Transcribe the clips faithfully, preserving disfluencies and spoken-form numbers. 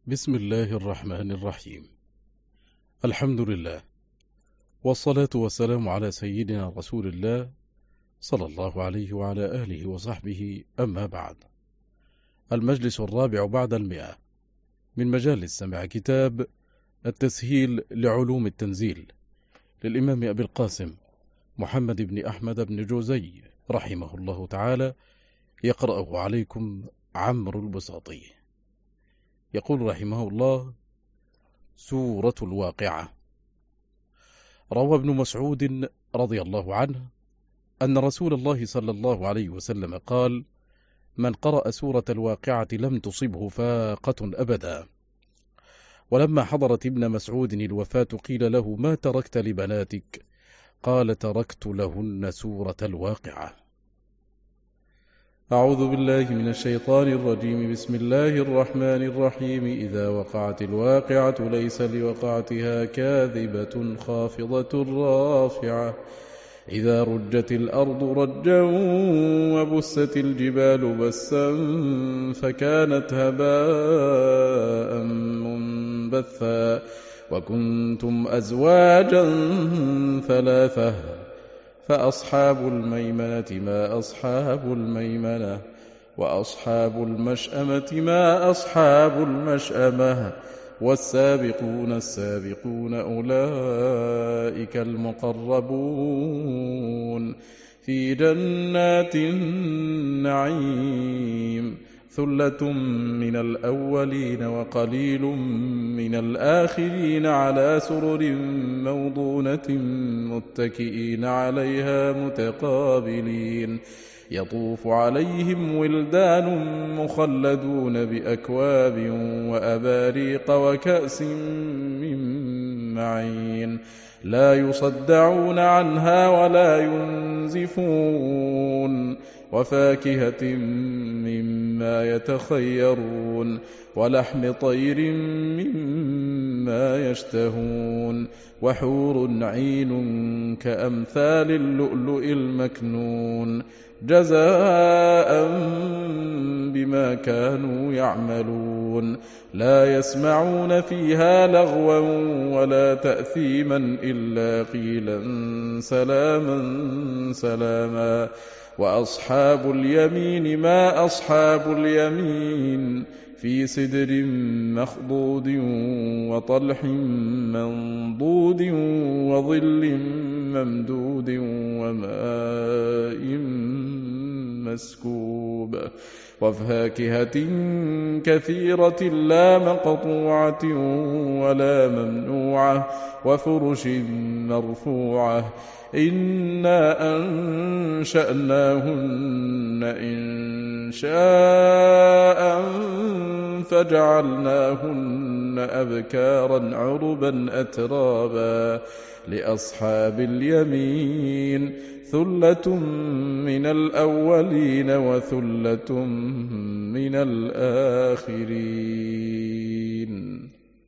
بسم الله الرحمن الرحيم. الحمد لله، والصلاة والسلام على سيدنا رسول الله صلى الله عليه وعلى آله وصحبه، أما بعد. المجلس الرابع بعد المئة من مجالس سمع كتاب التسهيل لعلوم التنزيل للإمام أبي القاسم محمد بن أحمد بن جوزي رحمه الله تعالى، يقرأه عليكم عمرو البساطي. يقول رحمه الله: سورة الواقعة. روى ابن مسعود رضي الله عنه أن رسول الله صلى الله عليه وسلم قال: من قرأ سورة الواقعة لم تصبه فاقة أبدا. ولما حضرت ابن مسعود الوفاة قيل له: ما تركت لبناتك؟ قال: تركت لهن سورة الواقعة. أعوذ بالله من الشيطان الرجيم. بسم الله الرحمن الرحيم. إذا وقعت الواقعة ليس لوقعتها كاذبة خافضة رافعة. إذا رجت الأرض رجا وبست الجبال بسا فكانت هباء منبثا وكنتم أزواجا ثلاثة فأصحاب الميمنة ما أصحاب الميمنة وأصحاب المشأمة ما أصحاب المشأمة والسابقون السابقون أولئك المقربون في جنات النعيم. ثلة من الأولين وقليل من الآخرين على سرر موضونة متكئين عليها متقابلين. يطوف عليهم ولدان مخلدون بأكواب وأباريق وكأس من معين لا يصدعون عنها ولا ينزفون وفاكهة مما يتخيرون ولحم طير مما يشتهون وحور عين كأمثال اللؤلؤ المكنون جزاء بما كانوا يعملون. لا يسمعون فيها لغوا ولا تأثيما إلا قيلا سلاما سلاما. وأصحاب اليمين ما أصحاب اليمين في سدر مخضود وطلح منضود وظل ممدود وماء مسكوب وفاكهة كثيرة لا مقطوعة ولا ممنوعة وفرش مرفوعة. إنا أنشأناهن إنشاء فجعلناهن أبكارا عربا أترابا. لأصحاب اليمين ثلة من الأولين وثلة من الآخرين.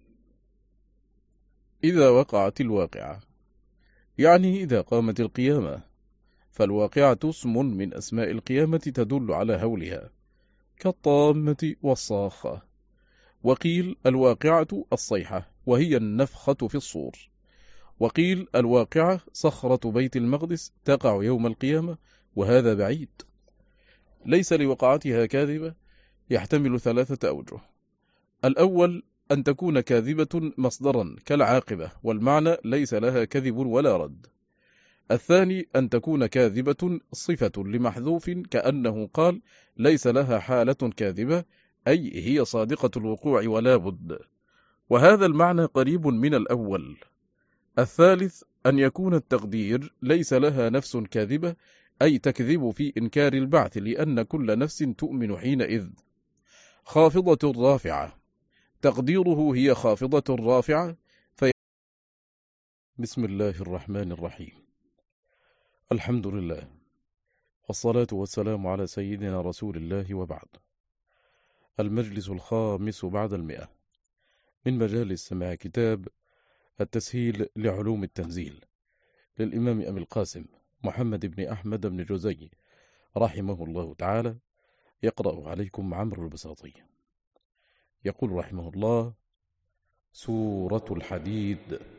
إذا وقعت الواقعة، يعني إذا قامت القيامة، فالواقعة اسم من أسماء القيامة تدل على هولها كالطامة والصاخة. وقيل الواقعة الصيحة وهي النفخة في الصور. وقيل الواقعة صخرة بيت المقدس تقع يوم القيامة، وهذا بعيد. ليس لوقعتها كاذبة يحتمل ثلاثة أوجه. الأول أن تكون كاذبة مصدرا كالعاقبة، والمعنى ليس لها كذب ولا رد. الثاني أن تكون كاذبة صفة لمحذوف، كأنه قال ليس لها حالة كاذبة، أي هي صادقة الوقوع ولا بد، وهذا المعنى قريب من الأول. الثالث أن يكون التقدير ليس لها نفس كاذبة، أي تكذب في إنكار البعث، لأن كل نفس تؤمن حينئذ. خافضة رافعة، تقديره هي خافضة رافعة. في بسم الله الرحمن الرحيم. الحمد لله، والصلاة والسلام على سيدنا رسول الله، وبعد. المجلس الخامس بعد المئة من مجالس سماع كتاب التسهيل لعلوم التنزيل للإمام أبي القاسم محمد بن أحمد بن جوزي رحمه الله تعالى، يقرأ عليكم عمرو البساطي. يقول رحمه الله: سورة الحديد.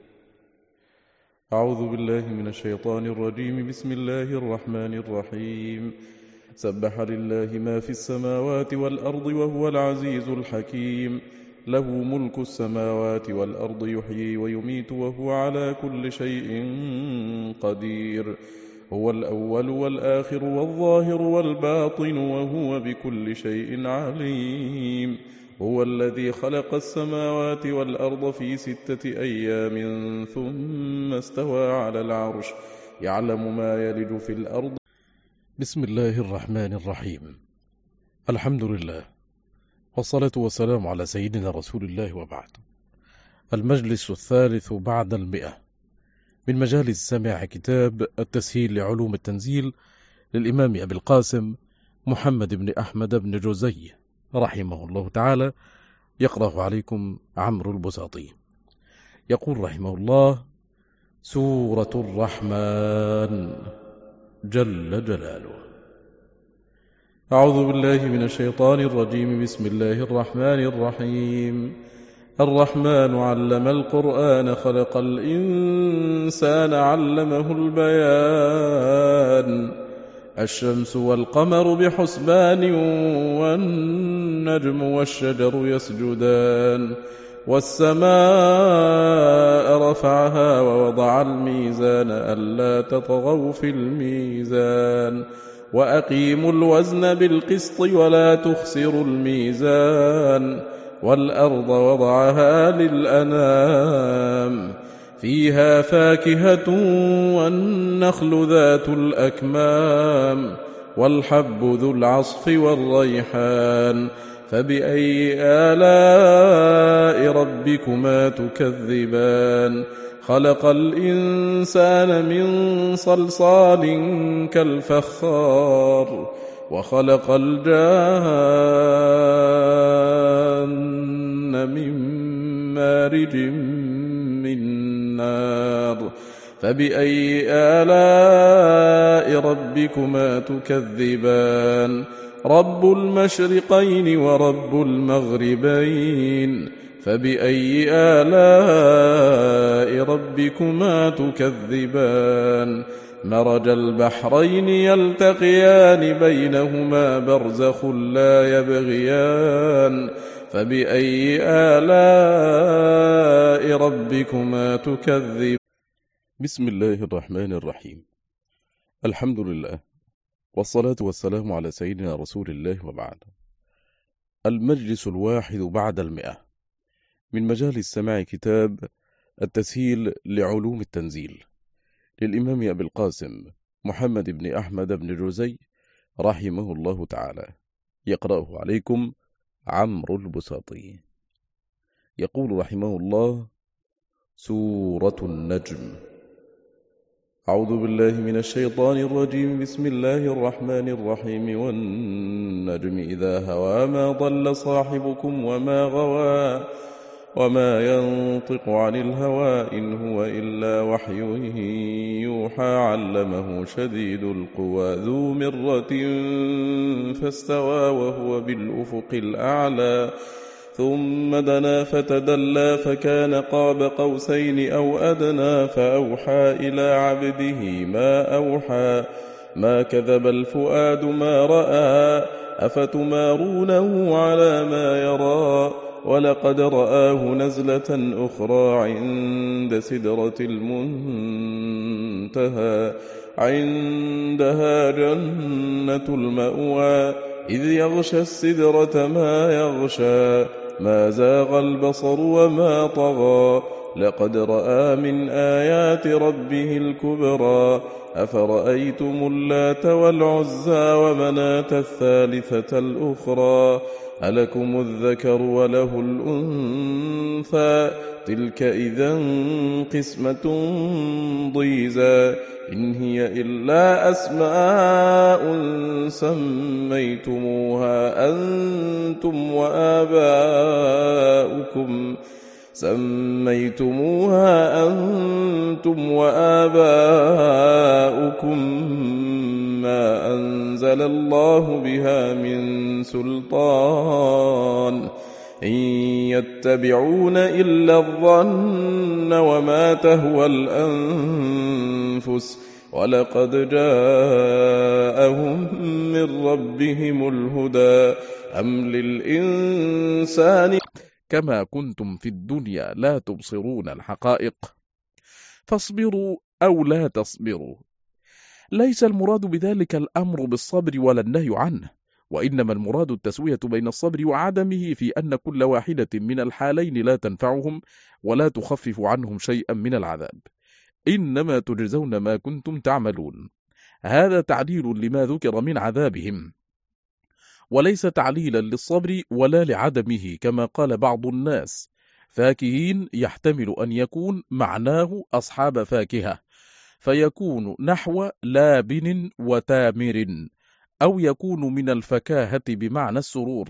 أعوذ بالله من الشيطان الرجيم. بسم الله الرحمن الرحيم. سبح لله ما في السماوات والأرض وهو العزيز الحكيم. له ملك السماوات والأرض يحيي ويميت وهو على كل شيء قدير. هو الأول والآخر والظاهر والباطن وهو بكل شيء عليم. هو الذي خلق السماوات والأرض في ستة أيام ثم استوى على العرش يعلم ما يلج في الأرض. بسم الله الرحمن الرحيم. الحمد لله والصلاة والسلام على سيدنا رسول الله، وبعد. المجلس الثالث بعد المئة من مجالس سماع كتاب التسهيل لعلوم التنزيل للإمام أبي القاسم محمد بن أحمد بن جوزي رحمه الله تعالى، يقرأ عليكم عمرو البساطي. يقول رحمه الله: سورة الرحمن جل جلاله. أعوذ بالله من الشيطان الرجيم. بسم الله الرحمن الرحيم. الرحمن علم القرآن خلق الإنسان علمه البيان. الشمس والقمر بحسبان والنجم والشجر يسجدان. والسماء رفعها ووضع الميزان ألا تطغوا في الميزان وأقيموا الوزن بالقسط ولا تخسروا الميزان. والأرض وضعها للأنام فيها فاكهة والنخل ذات الأكمام والحب ذو العصف والريحان. فبأي آلاء ربكما تكذبان. خلق الإنسان من صلصال كالفخار وخلق الجان من مارج من نار. فبأي آلاء ربكما تكذبان. رب المشرقين ورب المغربين. فبأي آلاء ربكما تكذبان. مرج البحرين يلتقيان بينهما برزخ لا يبغيان. فبأي آلاء ربكما تكذبان. بسم الله الرحمن الرحيم. الحمد لله والصلاة والسلام على سيدنا رسول الله، وبعد. المجلس الواحد بعد المئة من مجالس سماع كتاب التسهيل لعلوم التنزيل للإمام أبي القاسم محمد بن أحمد بن جوزي رحمه الله تعالى، يقرأه عليكم عمرو البساطي. يقول رحمه الله: سورة النجم. أعوذ بالله من الشيطان الرجيم. بسم الله الرحمن الرحيم. والنجم إذا هوى ما ضل صاحبكم وما غوى وما ينطق عن الهوى إن هو إلا وحي يوحى. علمه شديد القوى ذو مرة فاستوى وهو بالأفق الأعلى. ثم دنا فتدلى فكان قاب قوسين أو أدنى. فأوحى إلى عبده ما أوحى. ما كذب الفؤاد ما رأى. أفتمارونه على ما يرى. ولقد رآه نزلة أخرى عند سدرة المنتهى. عندها جنة المأوى. إذ يغشى السدرة ما يغشى. ما زاغ البصر وما طغى. لقد رأى من آيات ربه الكبرى. أفرأيتم اللات والعزى ومناة الثالثة الأخرى. ألكم الذكر وله الأنثى. تلك إذا قسمة ضيزى. إن هي إلا أسماء سميتموها أنتم وآباؤكم سميتموها أنتم وآباؤكم ما أنزل الله بها من سلطان. إن يتبعون إلا الظن وما تهوى الأنفس ولقد جاءهم من ربهم الهدى أم للإنسان كما كنتم في الدنيا لا تبصرون الحقائق فاصبروا أو لا تصبروا. ليس المراد بذلك الأمر بالصبر ولا النهي عنه، وإنما المراد التسوية بين الصبر وعدمه في أن كل واحدة من الحالين لا تنفعهم ولا تخفف عنهم شيئا من العذاب. إنما تجزون ما كنتم تعملون. هذا تعليل لما ذكر من عذابهم، وليس تعليلا للصبر ولا لعدمه كما قال بعض الناس. فاكهين يحتمل أن يكون معناه أصحاب فاكهة، فيكون نحو لابن وتامر، أو يكون من الفكاهة بمعنى السرور.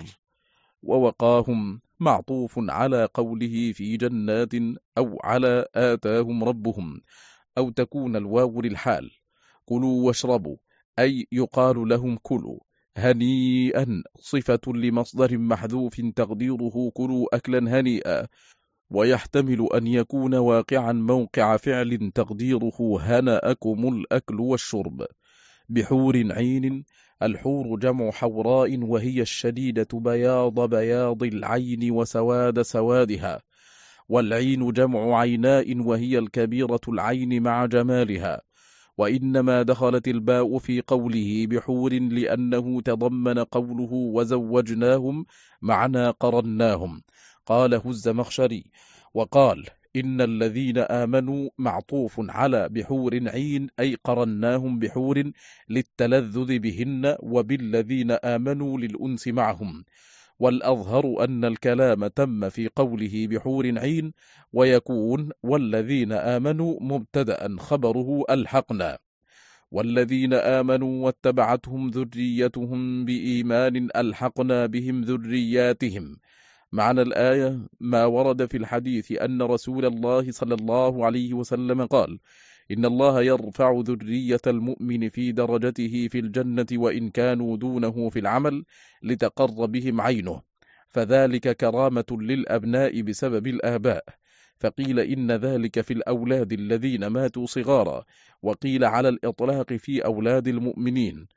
ووقاهم معطوف على قوله في جنات أو على آتاهم ربهم، أو تكون الواو للحال. كلوا واشربوا أي يقال لهم كلوا. هنيئا صفة لمصدر محذوف تقديره كلوا أكلا هنيئا، ويحتمل أن يكون واقعا موقع فعل تقديره هنأكم الأكل والشرب. بحور عين، الحور جمع حوراء وهي الشديدة بياض بياض العين وسواد سوادها، والعين جمع عيناء وهي الكبيرة العين مع جمالها. وإنما دخلت الباء في قوله بحور لأنه تضمن قوله وزوجناهم معنى قرناهم، قاله الزمخشري. وقال إن الذين آمنوا معطوف على بحور عين أي قرناهم بحور للتلذذ بهن، وبالذين آمنوا للأنس معهم. والأظهر أن الكلام تم في قوله بحور عين، ويكون والذين آمنوا مبتدأ خبره ألحقنا. والذين آمنوا واتبعتهم ذريتهم بإيمان ألحقنا بهم ذرياتهم. معنى الآية ما ورد في الحديث أن رسول الله صلى الله عليه وسلم قال: إن الله يرفع ذرية المؤمن في درجته في الجنة وإن كانوا دونه في العمل لتقر بهم عينه، فذلك كرامة للأبناء بسبب الآباء. فقيل إن ذلك في الأولاد الذين ماتوا صغارا، وقيل على الإطلاق في أولاد المؤمنين،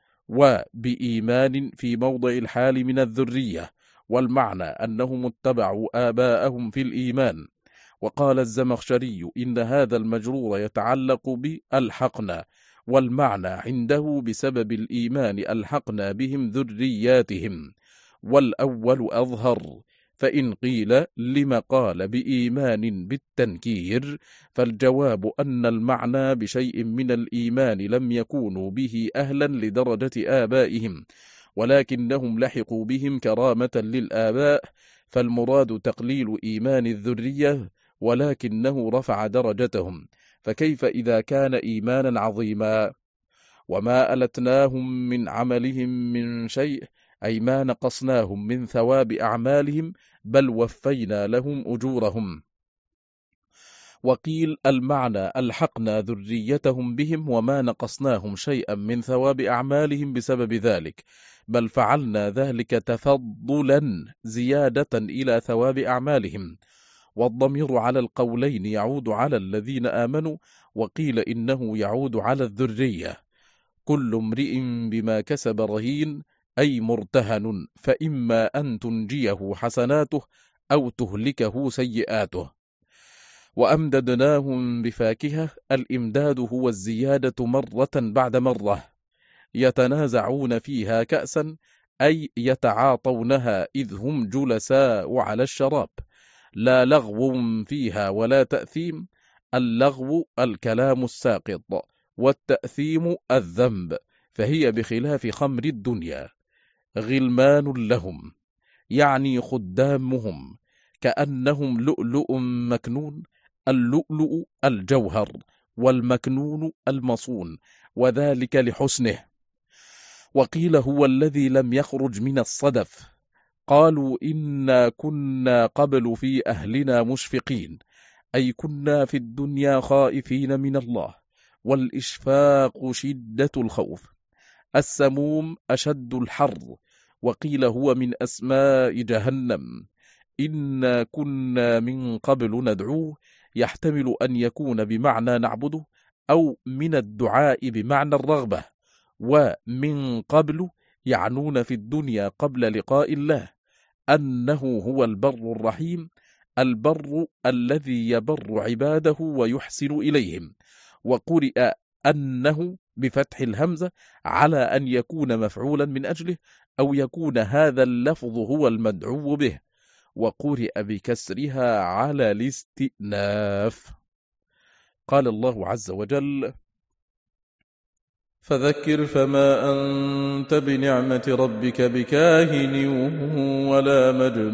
وبإيمان في موضع الحال من الذرية، والمعنى أنهم اتبعوا آباءهم في الإيمان. وقال الزمخشري إن هذا المجرور يتعلق بألحقنا، والمعنى عنده بسبب الإيمان ألحقنا بهم ذرياتهم، والأول أظهر. فإن قيل لما قال بإيمان بالتنكير، فالجواب أن المعنى بشيء من الإيمان لم يكونوا به أهلا لدرجة آبائهم، ولكنهم لحقوا بهم كرامة للآباء، فالمراد تقليل إيمان الذرية، ولكنه رفع درجتهم. فكيف إذا كان إيمانا عظيما؟ وما ألتناهم من عملهم من شيء، أي ما نقصناهم من ثواب أعمالهم، بل وفينا لهم أجورهم. وقيل المعنى ألحقنا ذريتهم بهم وما نقصناهم شيئا من ثواب أعمالهم بسبب ذلك، بل فعلنا ذلك تفضلا زيادة إلى ثواب أعمالهم. والضمير على القولين يعود على الذين آمنوا، وقيل إنه يعود على الذرية. كل امرئ بما كسب رهين، أي مرتهن، فإما أن تنجيه حسناته أو تهلكه سيئاته. وأمددناهم بفاكهة، الإمداد هو الزيادة مرة بعد مرة. يتنازعون فيها كأسا، أي يتعاطونها إذ هم جلساء على الشراب. لا لغو فيها ولا تأثيم. اللغو الكلام الساقط، والتأثيم الذنب، فهي بخلاف خمر الدنيا. غلمان لهم، يعني خدامهم، كأنهم لؤلؤ مكنون. اللؤلؤ الجوهر، والمكنون المصون، وذلك لحسنه. وقيل هو الذي لم يخرج من الصدف. قالوا إنا كنا قبل في أهلنا مشفقين، أي كنا في الدنيا خائفين من الله، والإشفاق شدة الخوف. السموم أشد الحر، وقيل هو من أسماء جهنم. إنا كنا من قبل ندعوه يحتمل أن يكون بمعنى نعبده، أو من الدعاء بمعنى الرغبة، ومن قبل يعنون في الدنيا قبل لقاء الله أنه هو البر الرحيم، البر الذي يبر عباده ويحسن إليهم. وقرئ أنه بفتح الهمزة على أن يكون مفعولا من أجله، أو يكون هذا اللفظ هو المدعو به، وقرئ بكسرها على الاستئناف. قال الله عز وجل: فذكر فما أنت بنعمة ربك بكاهن ولا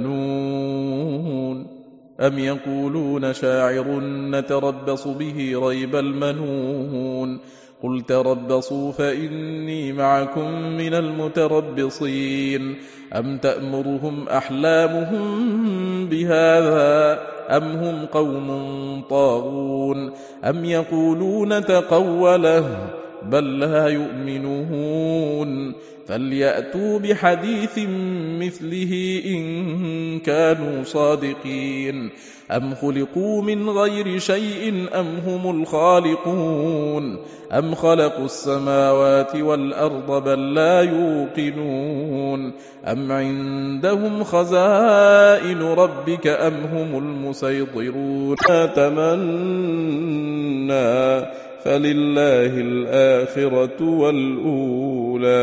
مجنون أم يقولون شاعر نتربص به ريب المنون قل تربصوا فإني معكم من المتربصين أم تأمرهم أحلامهم بهذا أم هم قوم طاغون أم يقولون تقوله بل لا يؤمنون فليأتوا بحديث مثله إن كانوا صادقين أم خلقوا من غير شيء أم هم الخالقون أم خلقوا السماوات والأرض بل لا يوقنون أم عندهم خزائن ربك أم هم المسيطرون تمنى فلله الآخرة والأولى.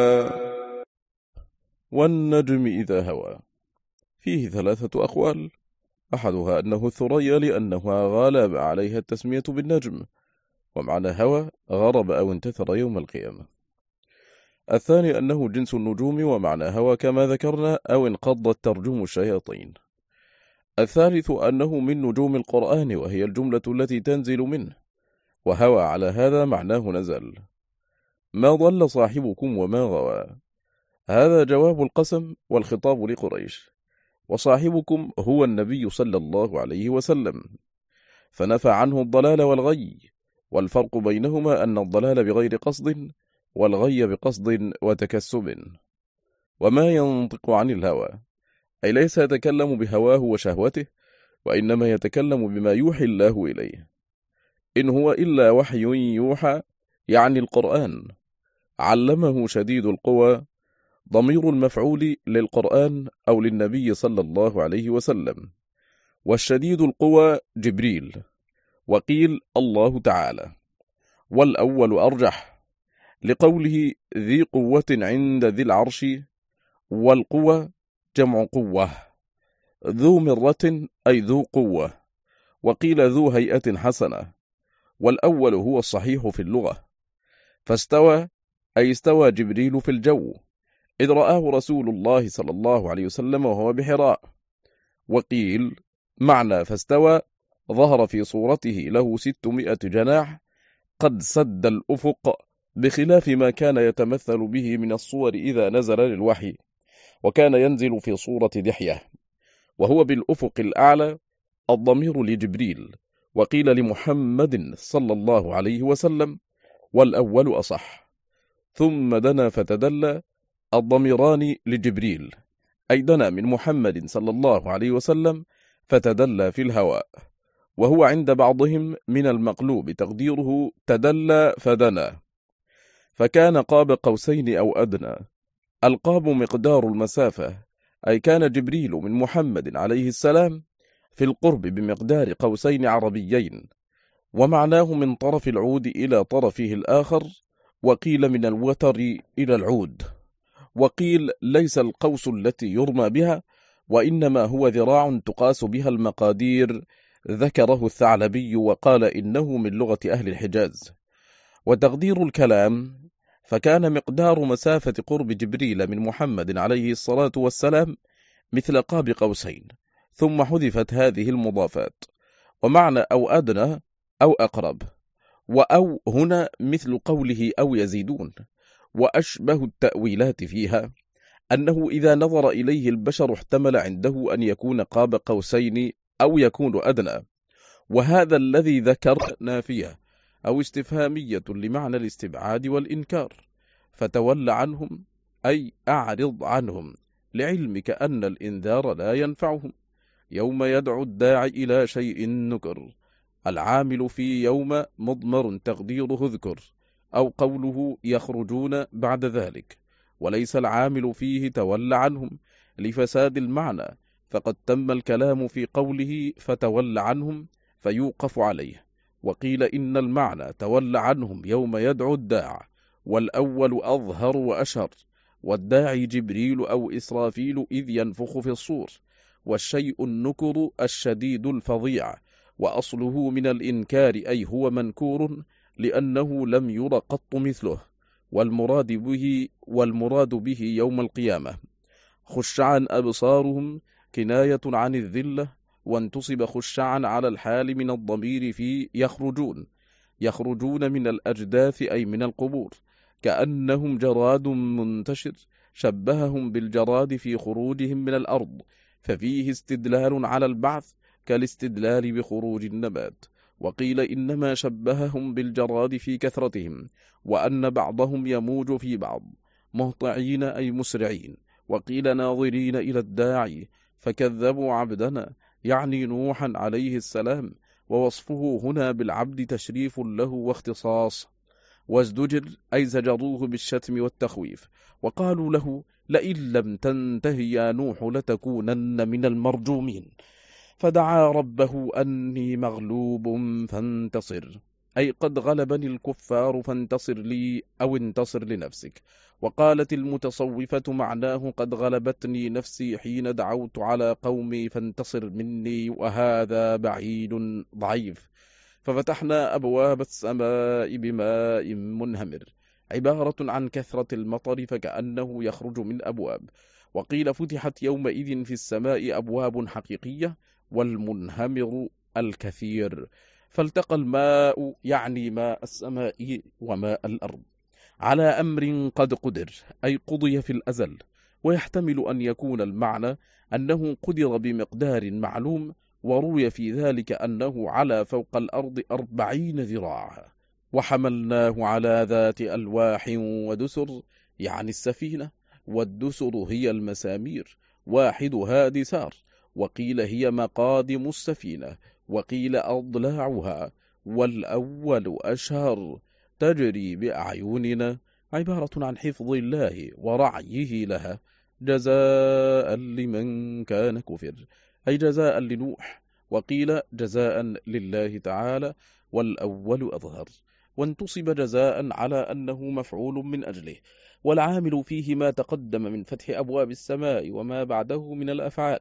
والنجم إذا هوى. فيه ثلاثة أقوال، أحدها أنه الثريا لأنها غالب عليها التسمية بالنجم، ومعنى هوى غرب أو انتثر يوم القيامة. الثاني أنه جنس النجوم، ومعنى هوى كما ذكرنا أو انقضت ترجم الشياطين. الثالث أنه من نجوم القرآن، وهي الجملة التي تنزل منه، وهوى على هذا معناه نزل. ما ضل صاحبكم وما غوى. هذا جواب القسم والخطاب لقريش، وصاحبكم هو النبي صلى الله عليه وسلم، فنفى عنه الضلال والغي، والفرق بينهما أن الضلال بغير قصد والغي بقصد وتكسب. وما ينطق عن الهوى، أي ليس يتكلم بهواه وشهوته، وإنما يتكلم بما يوحي الله إليه. إن هو إلا وحي يوحى، يعني القرآن. علمه شديد القوى، ضمير المفعول للقرآن أو للنبي صلى الله عليه وسلم، والشديد القوى جبريل، وقيل الله تعالى، والأول أرجح لقوله ذي قوة عند ذي العرش، والقوى جمع قوة، ذو مرة أي ذو قوة، وقيل ذو هيئة حسنة، والأول هو الصحيح في اللغة. فاستوى أي استوى جبريل في الجو إذ رآه رسول الله صلى الله عليه وسلم وهو بحراء. وقيل معنى فاستوى ظهر في صورته له ستمائة جناح قد سد الأفق، بخلاف ما كان يتمثل به من الصور إذا نزل للوحي، وكان ينزل في صورة دحية، وهو بالأفق الأعلى. الضمير لجبريل، وقيل لمحمد صلى الله عليه وسلم، والأول أصح. ثم دنا فتدلى، الضميران لجبريل، أي دنا من محمد صلى الله عليه وسلم فتدلى في الهواء، وهو عند بعضهم من المقلوب تقديره تدلى فدنا، فكان قاب قوسين أو أدنى. القاب مقدار المسافة، أي كان جبريل من محمد عليه السلام في القرب بمقدار قوسين عربيين، ومعناه من طرف العود إلى طرفه الآخر، وقيل من الوتر إلى العود، وقيل ليس القوس التي يرمى بها، وإنما هو ذراع تقاس بها المقادير، ذكره الثعلبي وقال إنه من لغة أهل الحجاز. وتقدير الكلام، فكان مقدار مسافة قرب جبريل من محمد عليه الصلاة والسلام مثل قاب قوسين، ثم حذفت هذه المضافات. ومعنى أو أدنى أو أقرب، وأو هنا مثل قوله أو يزيدون. وأشبه التأويلات فيها أنه إذا نظر إليه البشر احتمل عنده أن يكون قاب قوسين أو يكون أدنى، وهذا الذي ذكر نافية أو استفهامية لمعنى الاستبعاد والإنكار، فتول عنهم أي أعرض عنهم، لعلمك أن الإنذار لا ينفعهم، يوم يدعو الداعي إلى شيء نكر. العامل في يوم مضمر تقديره اذكر، أو قوله يخرجون بعد ذلك، وليس العامل فيه تولى عنهم لفساد المعنى، فقد تم الكلام في قوله فتولى عنهم فيوقف عليه. وقيل إن المعنى تولى عنهم يوم يدعو الداع، والأول أظهر وأشهر، والداعي جبريل أو إسرافيل إذ ينفخ في الصور، والشيء النكر الشديد الفظيع، وأصله من الإنكار أي هو منكور لأنه لم ير قط مثله، والمراد به, والمراد به يوم القيامة. خشعا أبصارهم كناية عن الذلة، وانتصب خشعا على الحال من الضمير في يخرجون، يخرجون من الأجداث أي من القبور، كأنهم جراد منتشر، شبههم بالجراد في خروجهم من الأرض، ففيه استدلال على البعث كالاستدلال بخروج النبات. وقيل إنما شبههم بالجراد في كثرتهم، وأن بعضهم يموج في بعض، مهطعين أي مسرعين. وقيل ناظرين إلى الداعي، فكذبوا عبدنا يعني نوحا عليه السلام، ووصفه هنا بالعبد تشريف له واختصاص. وازدجر أي زجروه بالشتم والتخويف، وقالوا له لئن لم تنته يا نوح لتكونن من المرجومين، فدعا ربه أني مغلوب فانتصر، أي قد غلبني الكفار فانتصر لي أو انتصر لنفسك. وقالت المتصوفة معناه قد غلبتني نفسي حين دعوت على قومي فانتصر مني، وهذا بعيد ضعيف. ففتحنا أبواب السماء بماء منهمر، عبارة عن كثرة المطر فكأنه يخرج من أبواب. وقيل فتحت يومئذ في السماء أبواب حقيقية، والمنهمر الكثير، فالتقى الماء يعني ماء السماء وماء الأرض على أمر قد قدر، أي قضي في الأزل. ويحتمل أن يكون المعنى أنه قدر بمقدار معلوم، وروي في ذلك أنه على فوق الأرض أربعين ذراعا. وحملناه على ذات ألواح ودسر، يعني السفينة، والدسر هي المسامير، واحدها دسار، وقيل هي مقادم السفينة، وقيل أضلاعها، والأول أشهر، تجري بأعيننا، عبارة عن حفظ الله ورعيه لها، جزاء لمن كان كفر، أي جزاء لنوح. وقيل جزاء لله تعالى، والأول أظهر، وانتصب جزاء على أنه مفعول من أجله، والعامل فيه ما تقدم من فتح أبواب السماء وما بعده من الأفعال،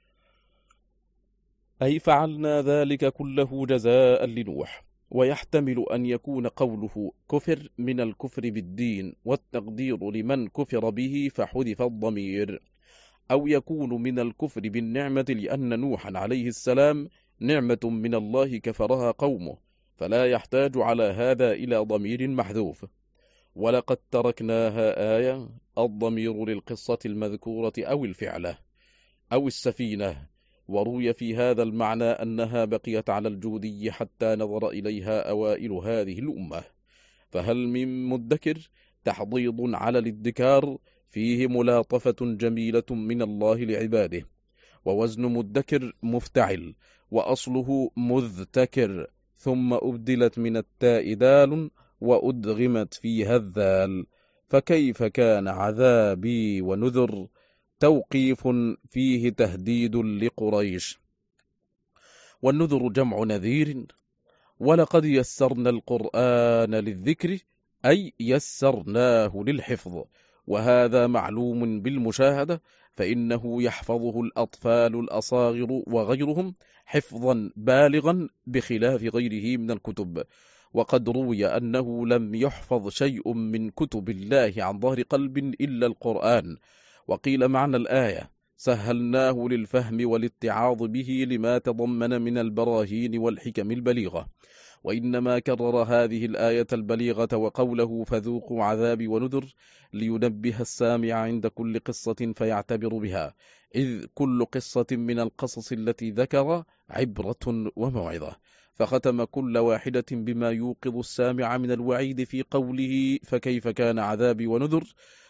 أي فعلنا ذلك كله جزاء لنوح. ويحتمل أن يكون قوله كفر من الكفر بالدين، والتقدير لمن كفر به فحذف الضمير، أو يكون من الكفر بالنعمة لأن نوحا عليه السلام نعمة من الله كفرها قومه، فلا يحتاج على هذا إلى ضمير محذوف. ولقد تركناها آية، الضمير للقصة المذكورة أو الفعلة أو السفينة. وروي في هذا المعنى أنها بقيت على الجودي حتى نظر إليها أوائل هذه الأمة. فهل من مدكر تحضيض على الادكار، فيه ملاطفة جميلة من الله لعباده. ووزن مدكر مفتعل، وأصله مذتكر، ثم أبدلت من التاء دال وأدغمت فيها الذال، فكيف كان عذابي ونذر، توقيف فيه تهديد لقريش. والنذر جمع نذير. ولقد يسرنا القرآن للذكر، أي يسرناه للحفظ، وهذا معلوم بالمشاهدة، فإنه يحفظه الأطفال الأصاغر وغيرهم حفظا بالغا بخلاف غيره من الكتب. وقد روي أنه لم يحفظ شيء من كتب الله عن ظهر قلب إلا القرآن. وقيل معنى الآية سهلناه للفهم والاتعاظ به لما تضمن من البراهين والحكم البليغة. وإنما كرر هذه الآية البليغة وقوله فذوقوا عذابي ونذر لينبه السامع عند كل قصة فيعتبر بها، إذ كل قصة من القصص التي ذكر عبرة وموعظة، فختم كل واحدة بما يوقظ السامع من الوعيد في قوله فكيف كان عذابي ونذر،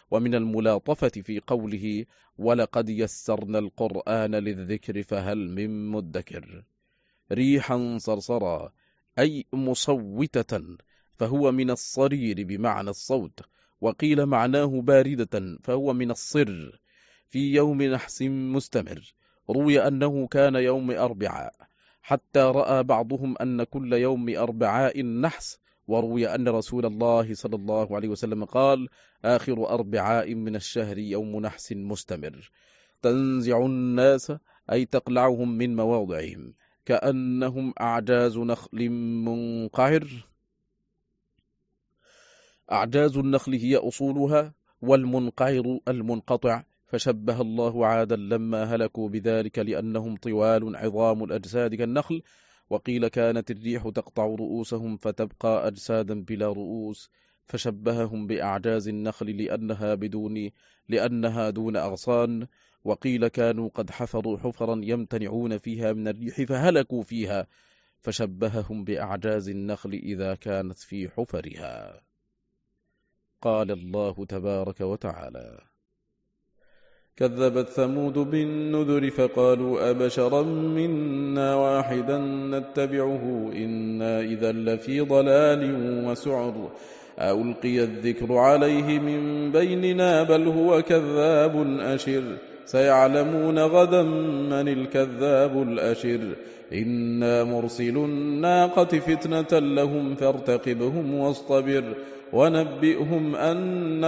ومن الملاطفة في قوله ولقد يسرنا القرآن للذكر فهل من مدكر. ريحا صرصرا أي مصوتة، فهو من الصرير بمعنى الصوت، وقيل معناه باردة فهو من الصر، في يوم نحس مستمر. روي أنه كان يوم أربعاء، حتى رأى بعضهم أن كل يوم أربعاء نحس، وروي أن رسول الله صلى الله عليه وسلم قال آخر أربعاء من الشهر يوم نحس مستمر. تنزع الناس أي تقلعهم من مواضعهم كأنهم أعجاز نخل منقعر. أعجاز النخل هي أصولها، والمنقعر المنقطع، فشبه الله عادا لما هلكوا بذلك لأنهم طوال عظام الأجساد كالنخل. وقيل كانت الريح تقطع رؤوسهم فتبقى أجسادا بلا رؤوس، فشبههم بأعجاز النخل لأنها بدون لأنها دون أغصان. وقيل كانوا قد حفروا حفرا يمتنعون فيها من الريح فهلكوا فيها، فشبههم بأعجاز النخل إذا كانت في حفرها. قال الله تبارك وتعالى كذبت ثمود بالنذر فقالوا أبشرا منا واحدا نتبعه إنا إذا لفي ضلال وسعر ألقي الذكر عليه من بيننا بل هو كذاب أشر سيعلمون غدا من الكذاب الأشر إنا مرسل الناقة فتنة لهم فارتقبهم واصطبر ونبئهم أن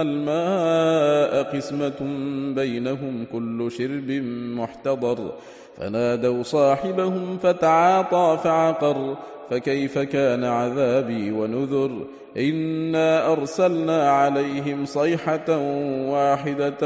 الماء قسمة بينهم كل شرب محتضر فنادوا صاحبهم فتعاطى فعقر فكيف كان عذابي ونذر إنا أرسلنا عليهم صيحة واحدة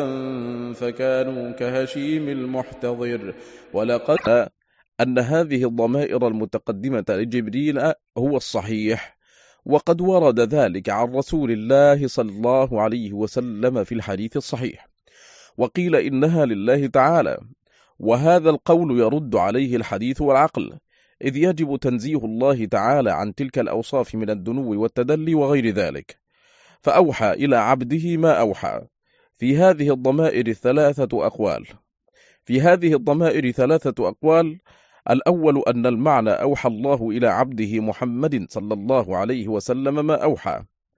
فكانوا كهشيم المحتضر. ولقد أن هذه الضمائر المتقدمة لجبريل هو الصحيح، وقد ورد ذلك عن رسول الله صلى الله عليه وسلم في الحديث الصحيح، وقيل إنها لله تعالى، وهذا القول يرد عليه الحديث والعقل، إذ يجب تنزيه الله تعالى عن تلك الأوصاف من الدنو والتدلي وغير ذلك. فأوحى إلى عبده ما أوحى. في هذه الضمائر ثلاثة أقوال في هذه الضمائر ثلاثة أقوال الأول أن المعنى أوحى الله إلى عبده محمد صلى الله عليه وسلم ما أوحى.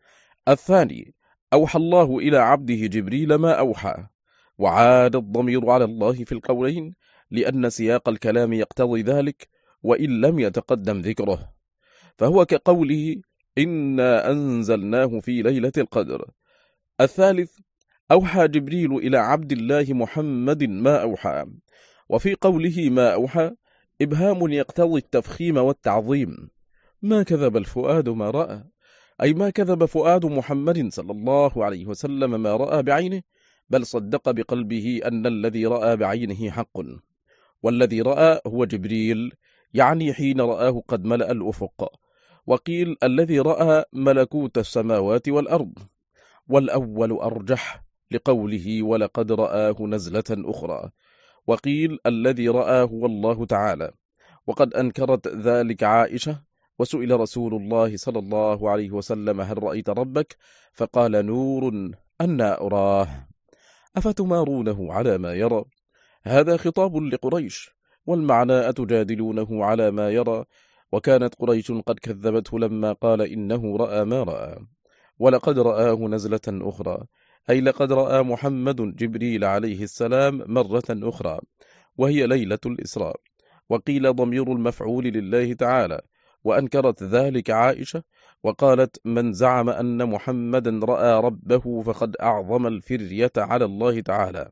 الثاني أوحى الله إلى عبده جبريل ما أوحى. وعاد الضمير على الله في القولين لأن سياق الكلام يقتضي ذلك وإن لم يتقدم ذكره، فهو كقوله إنا أنزلناه في ليلة القدر. الثالث أوحى جبريل إلى عبد الله محمد ما أوحى. وفي قوله ما أوحى إبهام يقتضي التفخيم والتعظيم. ما كذب الفؤاد ما رأى، أي ما كذب فؤاد محمد صلى الله عليه وسلم ما رأى بعينه، بل صدق بقلبه أن الذي رأى بعينه حق. والذي رأى هو جبريل، يعني حين رآه قد ملأ الأفق. وقيل الذي رأى ملكوت السماوات والأرض، والأول أرجح لقوله ولقد رآه نزلة أخرى. وقيل الذي رآه هو الله تعالى، وقد أنكرت ذلك عائشة، وسئل رسول الله صلى الله عليه وسلم هل رأيت ربك؟ فقال نور أنا أراه. أفتمارونه على ما يرى؟ هذا خطاب لقريش، والمعنى أتجادلونه على ما يرى، وكانت قريش قد كذبته لما قال إنه رأى ما رأى. ولقد رآه نزلة أخرى، أي لقد رأى محمد جبريل عليه السلام مرة أخرى، وهي ليلة الإسراء. وقيل ضمير المفعول لله تعالى، وأنكرت ذلك عائشة، وقالت من زعم أن محمدا رأى ربه فقد أعظم الفرية على الله تعالى.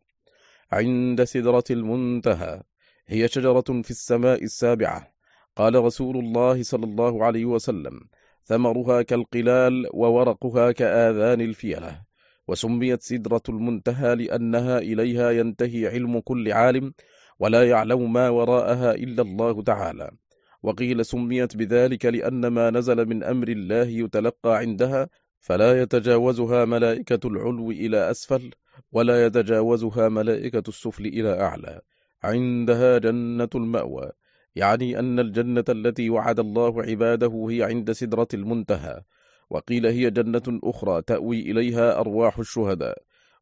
عند سدرة المنتهى، هي شجرة في السماء السابعة. قال رسول الله صلى الله عليه وسلم ثمرها كالقلال وورقها كآذان الفيلة. وسميت سدرة المنتهى لأنها إليها ينتهي علم كل عالم، ولا يعلم ما وراءها إلا الله تعالى. وقيل سميت بذلك لأن ما نزل من أمر الله يتلقى عندها، فلا يتجاوزها ملائكة العلو إلى أسفل، ولا يتجاوزها ملائكة السفل إلى أعلى. عندها جنة المأوى، يعني أن الجنة التي وعد الله عباده هي عند سدرة المنتهى. وقيل هي جنة أخرى تأوي إليها أرواح الشهداء.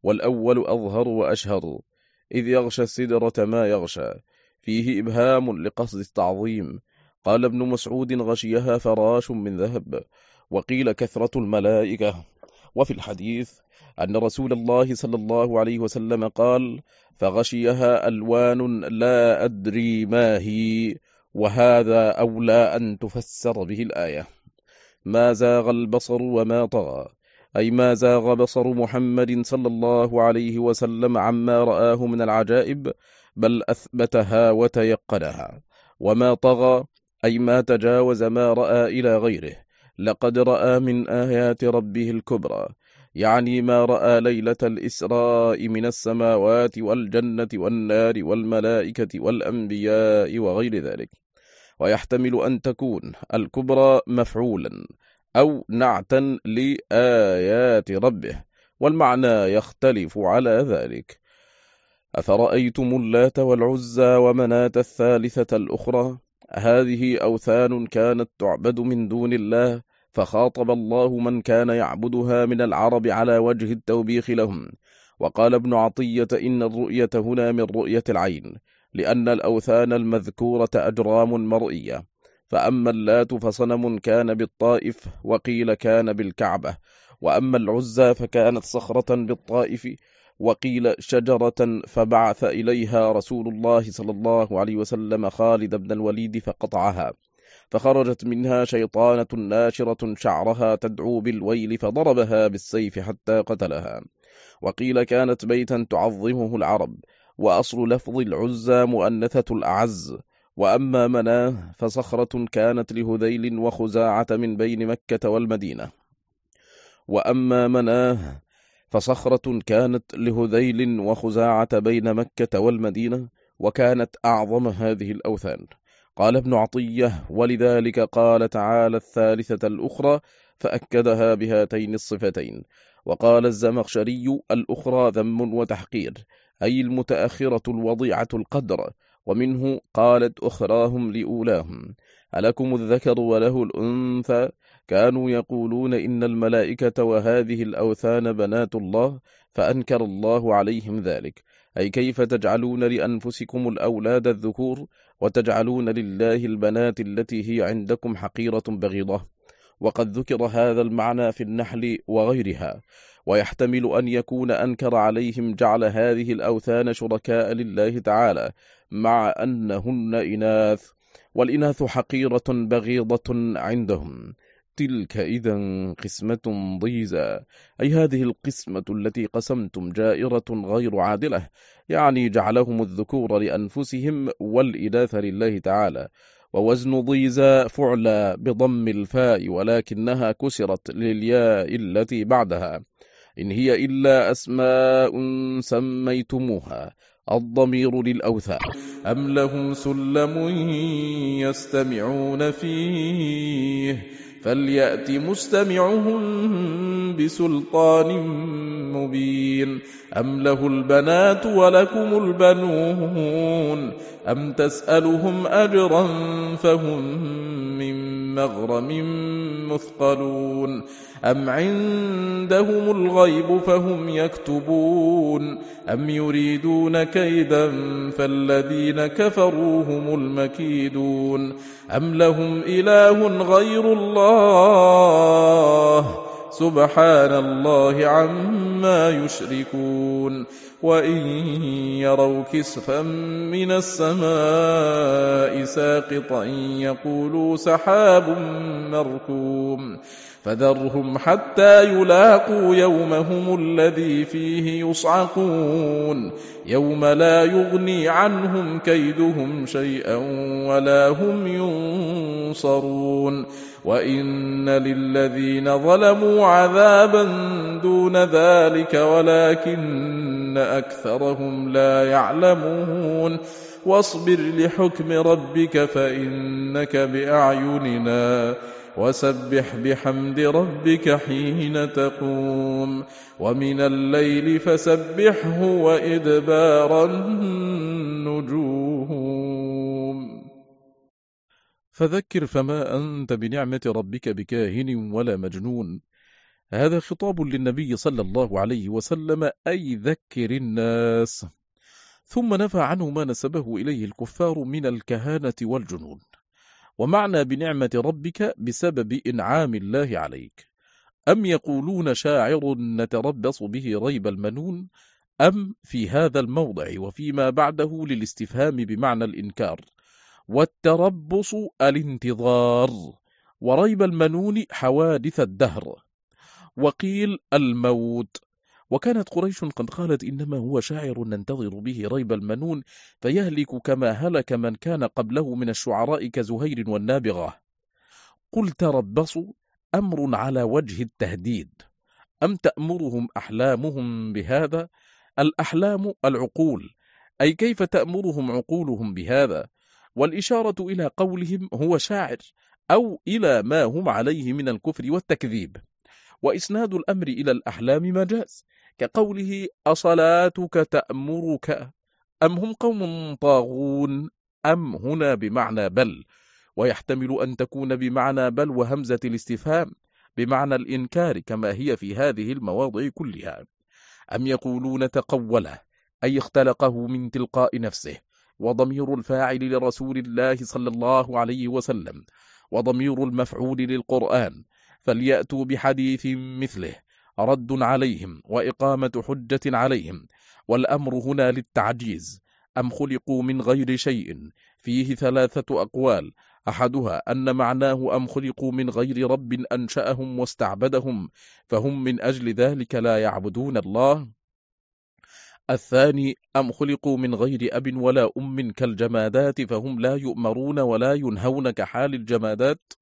والأول أظهر وأشهر، إذ يغشى السدرة ما يغشى، فيه إبهام لقصد التعظيم. قال ابن مسعود: غشيها فراش من ذهب. وقيل كثرة الملائكة. وفي الحديث أن رسول الله صلى الله عليه وسلم قال: فغشيها ألوان لا أدري ما هي. وهذا أولى أن تفسر به الآية: ما زاغ البصر وما طغى، أي ما زاغ بصر محمد صلى الله عليه وسلم عما رآه من العجائب، بل أثبتها وتيقنها. وما طغى أي ما تجاوز ما رأى إلى غيره. لقد رأى من آيات ربه الكبرى، يعني ما رأى ليلة الإسراء من السماوات والجنة والنار والملائكة والأنبياء وغير ذلك. ويحتمل أن تكون الكبرى مفعولا أو نعتا لآيات ربه، والمعنى يختلف على ذلك. أفرأيتم اللات والعزى ومناة الثالثة الأخرى، هذه أوثان كانت تعبد من دون الله، فخاطب الله من كان يعبدها من العرب على وجه التوبيخ لهم. وقال ابن عطية: إن الرؤية هنا من رؤية العين، لأن الأوثان المذكورة أجرام مرئية. فأما اللات فصنم كان بالطائف، وقيل كان بالكعبة. وأما العزى فكانت صخرة بالطائف، وقيل شجرة، فبعث إليها رسول الله صلى الله عليه وسلم خالد بن الوليد فقطعها، فخرجت منها شيطانة ناشرة شعرها تدعو بالويل، فضربها بالسيف حتى قتلها. وقيل كانت بيتا تعظمه العرب، وأصل لفظ العزى مؤنثة الأعز. وأما مناه فصخرة كانت لهذيل وخزاعة من بين مكة والمدينة. وأما مناه فصخرة كانت لهذيل وخزاعة بين مكة والمدينة، وكانت أعظم هذه الأوثان. قال ابن عطية: ولذلك قال تعالى الثالثة الأخرى، فأكدها بهاتين الصفتين. وقال الزمخشري: الأخرى ذم وتحقير، أي المتأخرة الوضيعة القدر. ومنه قالت أخراهم لأولاهم: ألكم الذكر وله الأنثى؟ كانوا يقولون إن الملائكة وهذه الأوثان بنات الله، فأنكر الله عليهم ذلك. أي كيف تجعلون لأنفسكم الأولاد الذكور، وتجعلون لله البنات التي هي عندكم حقيرة بغيضة. وقد ذكر هذا المعنى في النحل وغيرها. ويحتمل أن يكون أنكر عليهم جعل هذه الأوثان شركاء لله تعالى، مع أنهن إناث، والإناث حقيرة بغيضة عندهم. تلك إذا قسمة ضيزى، أي هذه القسمة التي قسمتم جائرة غير عادلة، يعني جعلهم الذكور لأنفسهم والإناث لله تعالى. ووزن ضيزى فعلى بضم الفاء، ولكنها كسرت للياء التي بعدها. إن هي إلا أسماء سميتموها، الضمير للأوثان. أم لهم سلم يستمعون فيه، فليأت مستمعهم بسلطان مبين. أم له البنات ولكم البنون، أم تسألهم أجرا فهم من مغرم مثقلون. أم عندهم الغيب فهم يكتبون، أم يريدون كيدا فالذين كفروا هم المكيدون. أم لهم إله غير الله، سبحان الله عما يشركون. وإن يروا كسفا من السماء ساقطا يقولوا سحاب مركوم، فذرهم حتى يلاقوا يومهم الذي فيه يصعقون، يوم لا يغني عنهم كيدهم شيئا ولا هم ينصرون. وإن للذين ظلموا عذابا دون ذلك ولكن أكثرهم لا يعلمون. واصبر لحكم ربك فإنك بأعيننا، وسبح بحمد ربك حين تقوم، ومن الليل فسبحه وإدبار النجوم. فذكر فما أنت بنعمة ربك بكاهن ولا مجنون. هذا خطاب للنبي صلى الله عليه وسلم، أي ذكر الناس. ثم نفى عنه ما نسبه إليه الكفار من الكهانة والجنون. ومعنى بنعمة ربك بسبب إنعام الله عليك. أم يقولون شاعر نتربص به ريب المنون، أم في هذا الموضع وفيما بعده للاستفهام بمعنى الإنكار، والتربص الانتظار، وريب المنون حوادث الدهر، وقيل الموت. وكانت قريش قد قالت إنما هو شاعر ننتظر به ريب المنون فيهلك كما هلك من كان قبله من الشعراء كزهير والنابغة. قل تربصوا أمر على وجه التهديد. أم تأمرهم أحلامهم بهذا؟ الأحلام العقول، أي كيف تأمرهم عقولهم بهذا؟ والإشارة إلى قولهم هو شاعر، أو إلى ما هم عليه من الكفر والتكذيب. وإسناد الأمر إلى الأحلام مجاز، كقوله أصلاتك تأمرك، أم هم قوم طاغون، أم هنا بمعنى بل، ويحتمل أن تكون بمعنى بل وهمزة الاستفهام بمعنى الإنكار كما هي في هذه المواضع كلها. أم يقولون تقوله، أي اختلقه من تلقاء نفسه، وضمير الفاعل لرسول الله صلى الله عليه وسلم، وضمير المفعول للقرآن، فليأتوا بحديث مثله، رد عليهم وإقامة حجة عليهم. والأمر هنا للتعجيز. أم خلقوا من غير شيء، فيه ثلاثة أقوال، أحدها أن معناه أم خلقوا من غير رب أنشأهم واستعبدهم فهم من أجل ذلك لا يعبدون الله. الثاني أم خلقوا من غير أب ولا أم كالجمادات فهم لا يؤمرون ولا ينهون كحال الجمادات.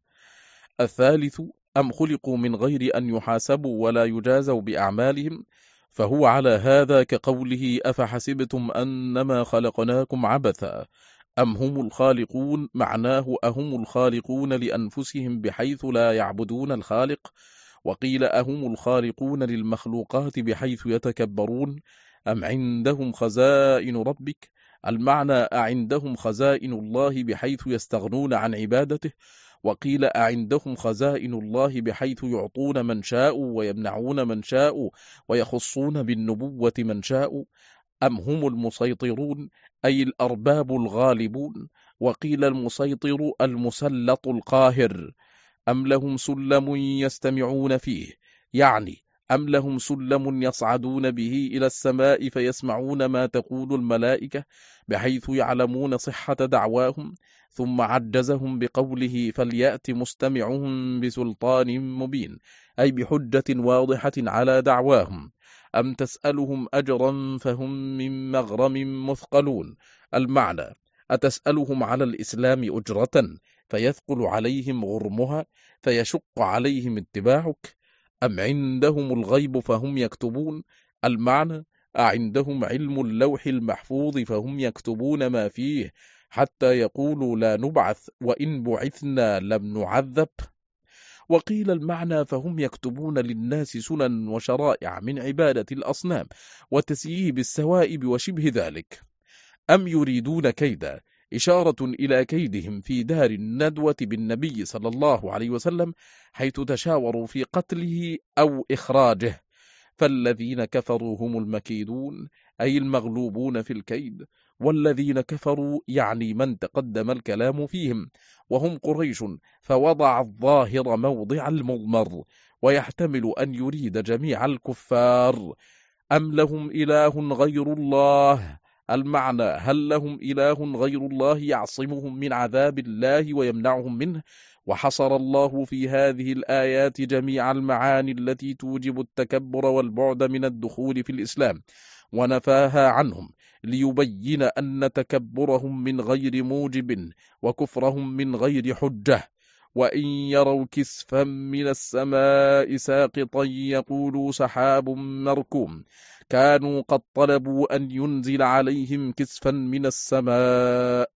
الثالث أم خلقوا من غير أن يحاسبوا ولا يجازوا بأعمالهم، فهو على هذا كقوله أفحسبتم أنما خلقناكم عبثا. أم هم الخالقون، معناه أهم الخالقون لأنفسهم بحيث لا يعبدون الخالق. وقيل أهم الخالقون للمخلوقات بحيث يتكبرون. أم عندهم خزائن ربك، المعنى أعندهم خزائن الله بحيث يستغنون عن عبادته. وقيل أعندهم خزائن الله بحيث يعطون من شاء ويمنعون من شاء ويخصون بالنبوة من شاء. أم هم المسيطرون، أي الأرباب الغالبون. وقيل المسيطر المسلط القاهر. أم لهم سلم يستمعون فيه، يعني أم لهم سلم يصعدون به إلى السماء فيسمعون ما تقول الملائكة بحيث يعلمون صحة دعواهم. ثم عجزهم بقوله فليأت مستمعهم بسلطان مبين، أي بحجة واضحة على دعواهم. أم تسألهم أجرا فهم من مغرم مثقلون، المعنى أتسألهم على الإسلام أجرة فيثقل عليهم غرمها فيشق عليهم اتباعك. أم عندهم الغيب فهم يكتبون، المعنى أعندهم علم اللوح المحفوظ فهم يكتبون ما فيه حتى يقولوا لا نبعث وإن بعثنا لم نعذب. وقيل المعنى فهم يكتبون للناس سنن وشرائع من عبادة الأصنام وتسييب السوائب وشبه ذلك. أم يريدون كيدا، إشارة إلى كيدهم في دار الندوة بالنبي صلى الله عليه وسلم حيث تشاوروا في قتله أو إخراجه. فالذين كفروا هم المكيدون، أي المغلوبون في الكيد. والذين كفروا يعني من تقدم الكلام فيهم، وهم قريش، فوضع الظاهر موضع المضمر، ويحتمل أن يريد جميع الكفار. أم لهم إله غير الله، المعنى هل لهم إله غير الله يعصمهم من عذاب الله ويمنعهم منه. وحصر الله في هذه الآيات جميع المعاني التي توجب التكبر والبعد من الدخول في الإسلام، ونفاها عنهم ليبين أن تكبرهم من غير موجب وكفرهم من غير حجة. وإن يروا كسفا من السماء ساقطا يقولوا سحاب مركوم، كانوا قد طلبوا أن ينزل عليهم كسفا من السماء.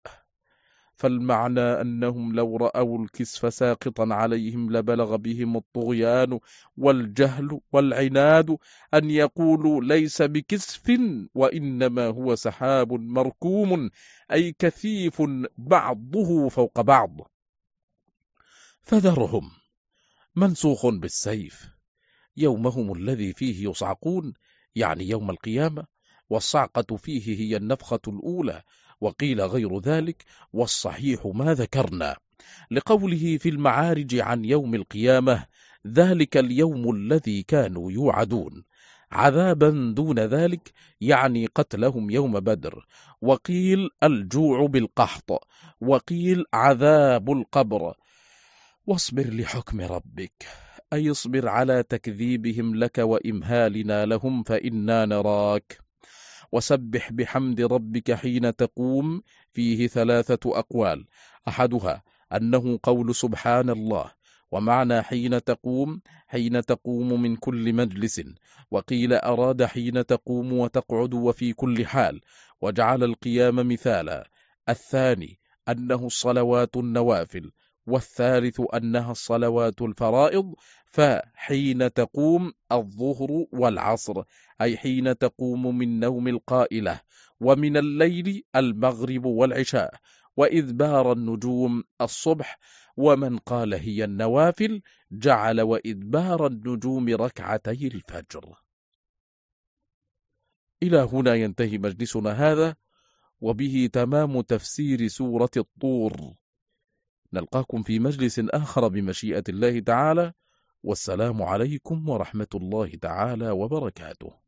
فالمعنى أنهم لو رأوا الكسف ساقطا عليهم لبلغ بهم الطغيان والجهل والعناد أن يقولوا ليس بكسف وإنما هو سحاب مركوم، أي كثيف بعضه فوق بعض. فذرهم منسوخ بالسيف، يومهم الذي فيه يصعقون، يعني يوم القيامة، والصعقة فيه هي النفخة الأولى، وقيل غير ذلك، والصحيح ما ذكرنا، لقوله في المعارج عن يوم القيامة: ذلك اليوم الذي كانوا يوعدون، عذابا دون ذلك، يعني قتلهم يوم بدر، وقيل الجوع بالقحط، وقيل عذاب القبر. واصبر لحكم ربك، أي اصبر على تكذيبهم لك وإمهالنا لهم فإنا نراك. وسبح بحمد ربك حين تقوم، فيه ثلاثة أقوال، أحدها أنه قول سبحان الله، ومعنى حين تقوم حين تقوم من كل مجلس، وقيل أراد حين تقوم وتقعد وفي كل حال، وجعل القيام مثالا. الثاني أنه الصلوات النوافل، والثالث أنها الصلوات الفرائض، فحين تقوم الظهر والعصر، أي حين تقوم من نوم القائلة، ومن الليل المغرب والعشاء، وإدبار النجوم الصبح. ومن قال هي النوافل جعل وإدبار النجوم ركعتي الفجر. إلى هنا ينتهي مجلسنا هذا، وبه تمام تفسير سورة الطور. نلقاكم في مجلس آخر بمشيئة الله تعالى، والسلام عليكم ورحمة الله تعالى وبركاته.